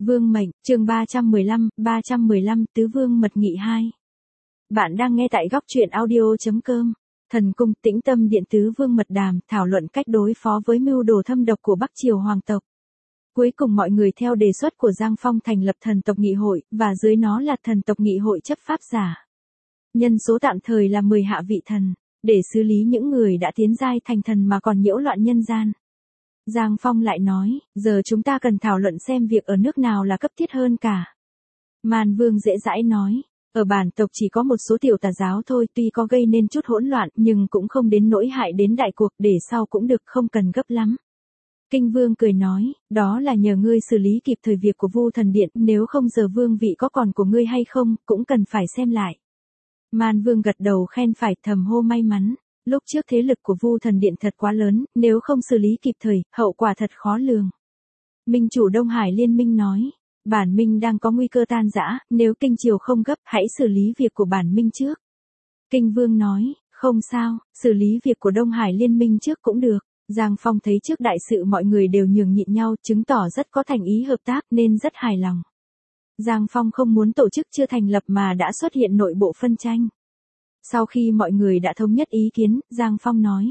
Vương mệnh, chương 315, Tứ Vương mật nghị 2. Bạn đang nghe tại góc truyện audio.com. Thần cung Tĩnh Tâm Điện Tứ Vương mật đàm, thảo luận cách đối phó với mưu đồ thâm độc của Bắc Triều hoàng tộc. Cuối cùng mọi người theo đề xuất của Giang Phong thành lập thần tộc nghị hội, và dưới nó là thần tộc nghị hội chấp pháp giả. Nhân số tạm thời là 10 hạ vị thần, để xử lý những người đã tiến giai thành thần mà còn nhiễu loạn nhân gian. Giang Phong lại nói, giờ chúng ta cần thảo luận xem việc ở nước nào là cấp thiết hơn cả. Man Vương dễ dãi nói, ở bản tộc chỉ có một số tiểu tà giáo thôi, tuy có gây nên chút hỗn loạn nhưng cũng không đến nỗi hại đến đại cuộc, để sau cũng được, không cần gấp lắm. Kinh Vương cười nói, đó là nhờ ngươi xử lý kịp thời việc của Vu Thần Điện, nếu không giờ vương vị có còn của ngươi hay không, cũng cần phải xem lại. Man Vương gật đầu khen phải, thầm hô may mắn. Lúc trước thế lực của Vu Thần Điện thật quá lớn, nếu không xử lý kịp thời, hậu quả thật khó lường. Minh chủ Đông Hải Liên minh nói, bản minh đang có nguy cơ tan rã, nếu kinh triều không gấp, hãy xử lý việc của bản minh trước. Kinh Vương nói, không sao, xử lý việc của Đông Hải Liên minh trước cũng được. Giang Phong thấy trước đại sự mọi người đều nhường nhịn nhau, chứng tỏ rất có thành ý hợp tác nên rất hài lòng. Giang Phong không muốn tổ chức chưa thành lập mà đã xuất hiện nội bộ phân tranh. Sau khi mọi người đã thống nhất ý kiến, Giang Phong nói.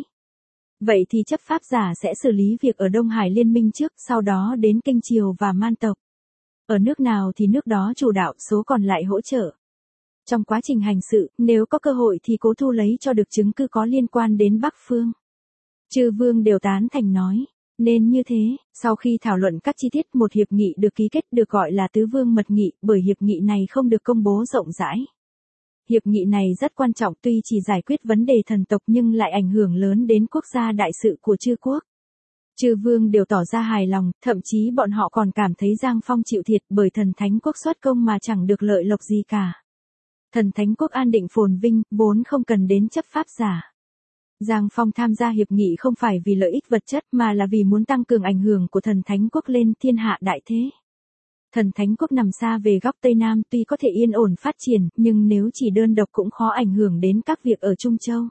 Vậy thì chấp pháp giả sẽ xử lý việc ở Đông Hải Liên minh trước, sau đó đến Kinh Triều và Man tộc. Ở nước nào thì nước đó chủ đạo, số còn lại hỗ trợ. Trong quá trình hành sự, nếu có cơ hội thì cố thu lấy cho được chứng cứ có liên quan đến Bắc Phương. Chư vương đều tán thành nói. Nên như thế, sau khi thảo luận các chi tiết, một hiệp nghị được ký kết được gọi là Tứ Vương mật nghị, bởi hiệp nghị này không được công bố rộng rãi. Hiệp nghị này rất quan trọng, tuy chỉ giải quyết vấn đề thần tộc nhưng lại ảnh hưởng lớn đến quốc gia đại sự của chư quốc. Chư vương đều tỏ ra hài lòng, thậm chí bọn họ còn cảm thấy Giang Phong chịu thiệt, bởi thần thánh quốc xuất công mà chẳng được lợi lộc gì cả. Thần thánh quốc an định phồn vinh, vốn không cần đến chấp pháp giả. Giang Phong tham gia hiệp nghị không phải vì lợi ích vật chất mà là vì muốn tăng cường ảnh hưởng của thần thánh quốc lên thiên hạ đại thế. Thần thánh quốc nằm xa về góc Tây Nam, tuy có thể yên ổn phát triển, nhưng nếu chỉ đơn độc cũng khó ảnh hưởng đến các việc ở Trung Châu.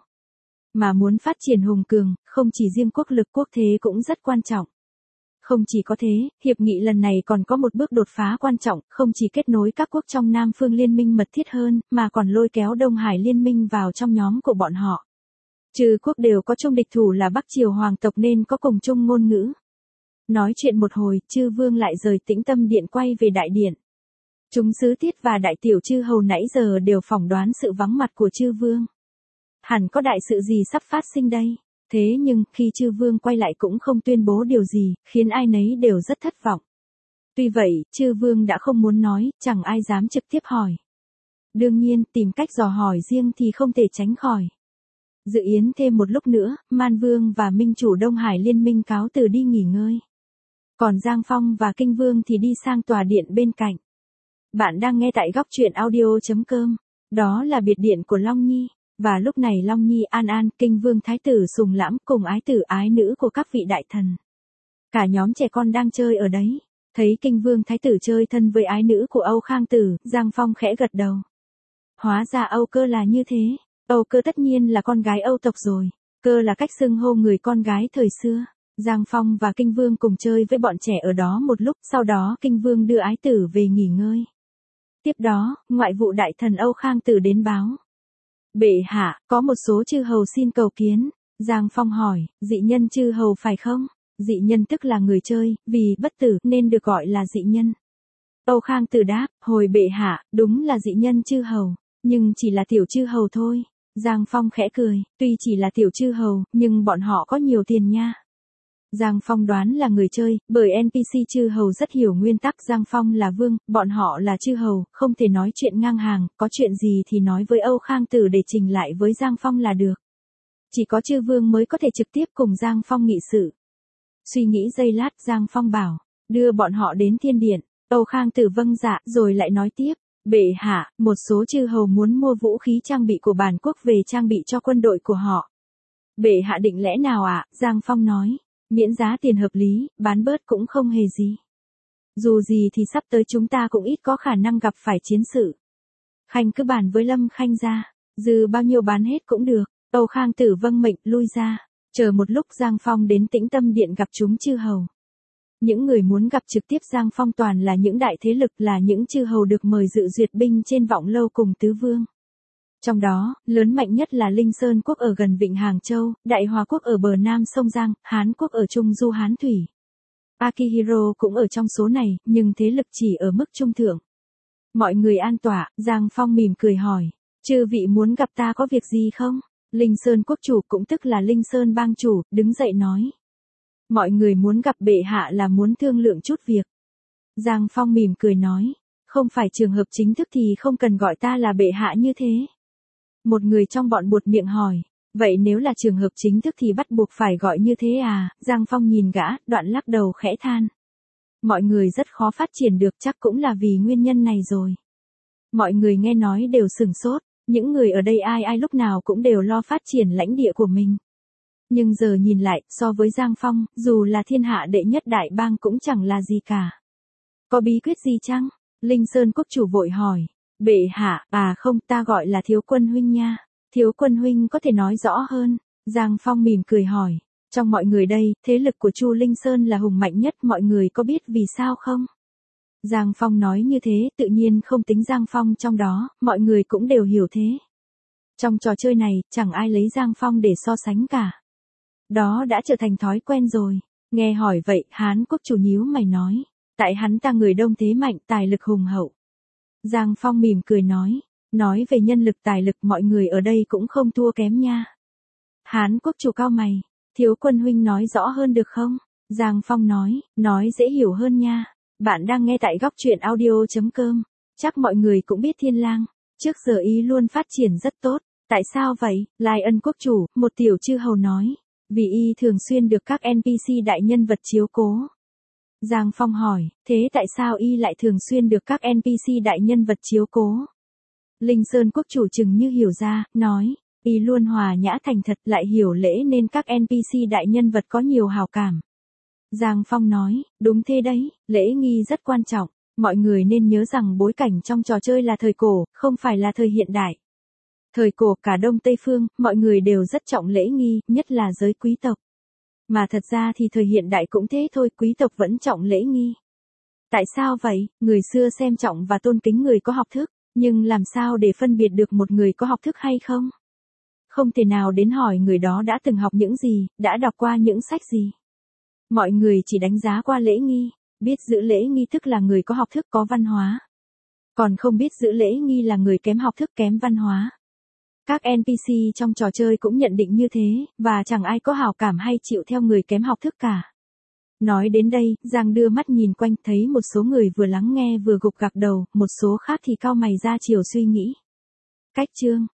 Mà muốn phát triển hùng cường, không chỉ riêng quốc lực, quốc thế cũng rất quan trọng. Không chỉ có thế, hiệp nghị lần này còn có một bước đột phá quan trọng, không chỉ kết nối các quốc trong Nam Phương liên minh mật thiết hơn, mà còn lôi kéo Đông Hải liên minh vào trong nhóm của bọn họ. Chư quốc đều có chung địch thủ là Bắc Triều hoàng tộc nên có cùng chung ngôn ngữ. Nói chuyện một hồi, chư vương lại rời Tĩnh Tâm Điện quay về đại điện. Chúng sứ tiết và đại tiểu chư hầu nãy giờ đều phỏng đoán sự vắng mặt của chư vương. Hẳn có đại sự gì sắp phát sinh đây. Thế nhưng, khi chư vương quay lại cũng không tuyên bố điều gì, khiến ai nấy đều rất thất vọng. Tuy vậy, chư vương đã không muốn nói, chẳng ai dám trực tiếp hỏi. Đương nhiên, tìm cách dò hỏi riêng thì không thể tránh khỏi. Dự yến thêm một lúc nữa, Man Vương và Minh chủ Đông Hải Liên minh cáo từ đi nghỉ ngơi. Còn Giang Phong và Kinh Vương thì đi sang tòa điện bên cạnh. Bạn đang nghe tại góc truyện audio.com. Đó là biệt điện của Long Nhi. Và lúc này Long Nhi, An An, Kinh Vương Thái tử Sùng Lãm cùng ái tử ái nữ của các vị đại thần. Cả nhóm trẻ con đang chơi ở đấy. Thấy Kinh Vương Thái tử chơi thân với ái nữ của Âu Khang Tử, Giang Phong khẽ gật đầu. Hóa ra Âu Cơ là như thế. Âu Cơ tất nhiên là con gái Âu tộc rồi. Cơ là cách xưng hô người con gái thời xưa. Giang Phong và Kinh Vương cùng chơi với bọn trẻ ở đó một lúc, sau đó Kinh Vương đưa ái tử về nghỉ ngơi. Tiếp đó, ngoại vụ đại thần Âu Khang Tử đến báo. Bệ hạ, có một số chư hầu xin cầu kiến. Giang Phong hỏi, dị nhân chư hầu phải không? Dị nhân tức là người chơi, vì bất tử nên được gọi là dị nhân. Âu Khang Tử đáp, hồi bệ hạ, đúng là dị nhân chư hầu, nhưng chỉ là tiểu chư hầu thôi. Giang Phong khẽ cười, tuy chỉ là tiểu chư hầu, nhưng bọn họ có nhiều tiền nha. Giang Phong đoán là người chơi, bởi NPC chư hầu rất hiểu nguyên tắc. Giang Phong là vương, bọn họ là chư hầu, không thể nói chuyện ngang hàng, có chuyện gì thì nói với Âu Khang Tử để trình lại với Giang Phong là được. Chỉ có chư vương mới có thể trực tiếp cùng Giang Phong nghị sự. Suy nghĩ giây lát, Giang Phong bảo, đưa bọn họ đến thiên điện. Âu Khang Tử vâng dạ, rồi lại nói tiếp, bệ hạ, một số chư hầu muốn mua vũ khí trang bị của bản quốc về trang bị cho quân đội của họ. Bệ hạ định lẽ nào ạ? Giang Phong nói. Miễn giá tiền hợp lý, bán bớt cũng không hề gì. Dù gì thì sắp tới chúng ta cũng ít có khả năng gặp phải chiến sự. Khanh cứ bàn với Lâm Khanh ra, dư bao nhiêu bán hết cũng được. Âu Khang Tử vâng mệnh lui ra. Chờ một lúc Giang Phong đến Tĩnh Tâm Điện gặp chúng chư hầu. Những người muốn gặp trực tiếp Giang Phong toàn là những đại thế lực, là những chư hầu được mời dự duyệt binh trên Vọng Lâu cùng tứ vương. Trong đó, lớn mạnh nhất là Linh Sơn quốc ở gần Vịnh Hàng Châu, Đại Hòa quốc ở bờ Nam sông Giang, Hán quốc ở Trung Du Hán Thủy. Akihiro cũng ở trong số này, nhưng thế lực chỉ ở mức trung thượng. Mọi người an tọa, Giang Phong mỉm cười hỏi, chư vị muốn gặp ta có việc gì không? Linh Sơn quốc chủ cũng tức là Linh Sơn bang chủ, đứng dậy nói. Mọi người muốn gặp bệ hạ là muốn thương lượng chút việc. Giang Phong mỉm cười nói, không phải trường hợp chính thức thì không cần gọi ta là bệ hạ như thế. Một người trong bọn buột miệng hỏi, vậy nếu là trường hợp chính thức thì bắt buộc phải gọi như thế à? Giang Phong nhìn gã, đoạn lắc đầu khẽ than. Mọi người rất khó phát triển được, chắc cũng là vì nguyên nhân này rồi. Mọi người nghe nói đều sửng sốt, những người ở đây ai lúc nào cũng đều lo phát triển lãnh địa của mình. Nhưng giờ nhìn lại, so với Giang Phong, dù là thiên hạ đệ nhất đại bang cũng chẳng là gì cả. Có bí quyết gì chăng? Linh Sơn quốc chủ vội hỏi. Bệ hạ, không, ta gọi là Thiếu Quân huynh nha. Thiếu Quân huynh có thể nói rõ hơn. Giang Phong mỉm cười hỏi. Trong mọi người đây, thế lực của Chu Linh Sơn là hùng mạnh nhất, mọi người có biết vì sao không? Giang Phong nói như thế, tự nhiên không tính Giang Phong trong đó, mọi người cũng đều hiểu thế. Trong trò chơi này, chẳng ai lấy Giang Phong để so sánh cả. Đó đã trở thành thói quen rồi. Nghe hỏi vậy, Hán quốc chủ nhíu mày nói. Tại hắn ta người đông thế mạnh, tài lực hùng hậu. Giang Phong mỉm cười nói về nhân lực tài lực mọi người ở đây cũng không thua kém nha. Hán quốc chủ cao mày, Thiếu Quân huynh nói rõ hơn được không? Giang Phong nói dễ hiểu hơn nha. Bạn đang nghe tại góc truyện audio.com. Chắc mọi người cũng biết Thiên Lang, trước giờ y luôn phát triển rất tốt. Tại sao vậy? Lai Ân quốc chủ, một tiểu chư hầu nói. Vì y thường xuyên được các NPC đại nhân vật chiếu cố. Giang Phong hỏi, thế tại sao y lại thường xuyên được các NPC đại nhân vật chiếu cố? Linh Sơn quốc chủ chừng như hiểu ra, nói, y luôn hòa nhã thành thật, lại hiểu lễ nên các NPC đại nhân vật có nhiều hào cảm. Giang Phong nói, đúng thế đấy, lễ nghi rất quan trọng, mọi người nên nhớ rằng bối cảnh trong trò chơi là thời cổ, không phải là thời hiện đại. Thời cổ cả Đông Tây Phương, mọi người đều rất trọng lễ nghi, nhất là giới quý tộc. Mà thật ra thì thời hiện đại cũng thế thôi, quý tộc vẫn trọng lễ nghi. Tại sao vậy? Người xưa xem trọng và tôn kính người có học thức, nhưng làm sao để phân biệt được một người có học thức hay không? Không thể nào đến hỏi người đó đã từng học những gì, đã đọc qua những sách gì. Mọi người chỉ đánh giá qua lễ nghi, biết giữ lễ nghi tức là người có học thức có văn hóa. Còn không biết giữ lễ nghi là người kém học thức kém văn hóa. Các NPC trong trò chơi cũng nhận định như thế, và chẳng ai có hảo cảm hay chịu theo người kém học thức cả. Nói đến đây, Giang đưa mắt nhìn quanh thấy một số người vừa lắng nghe vừa gục gặc đầu, một số khác thì cau mày ra chiều suy nghĩ. Cách chương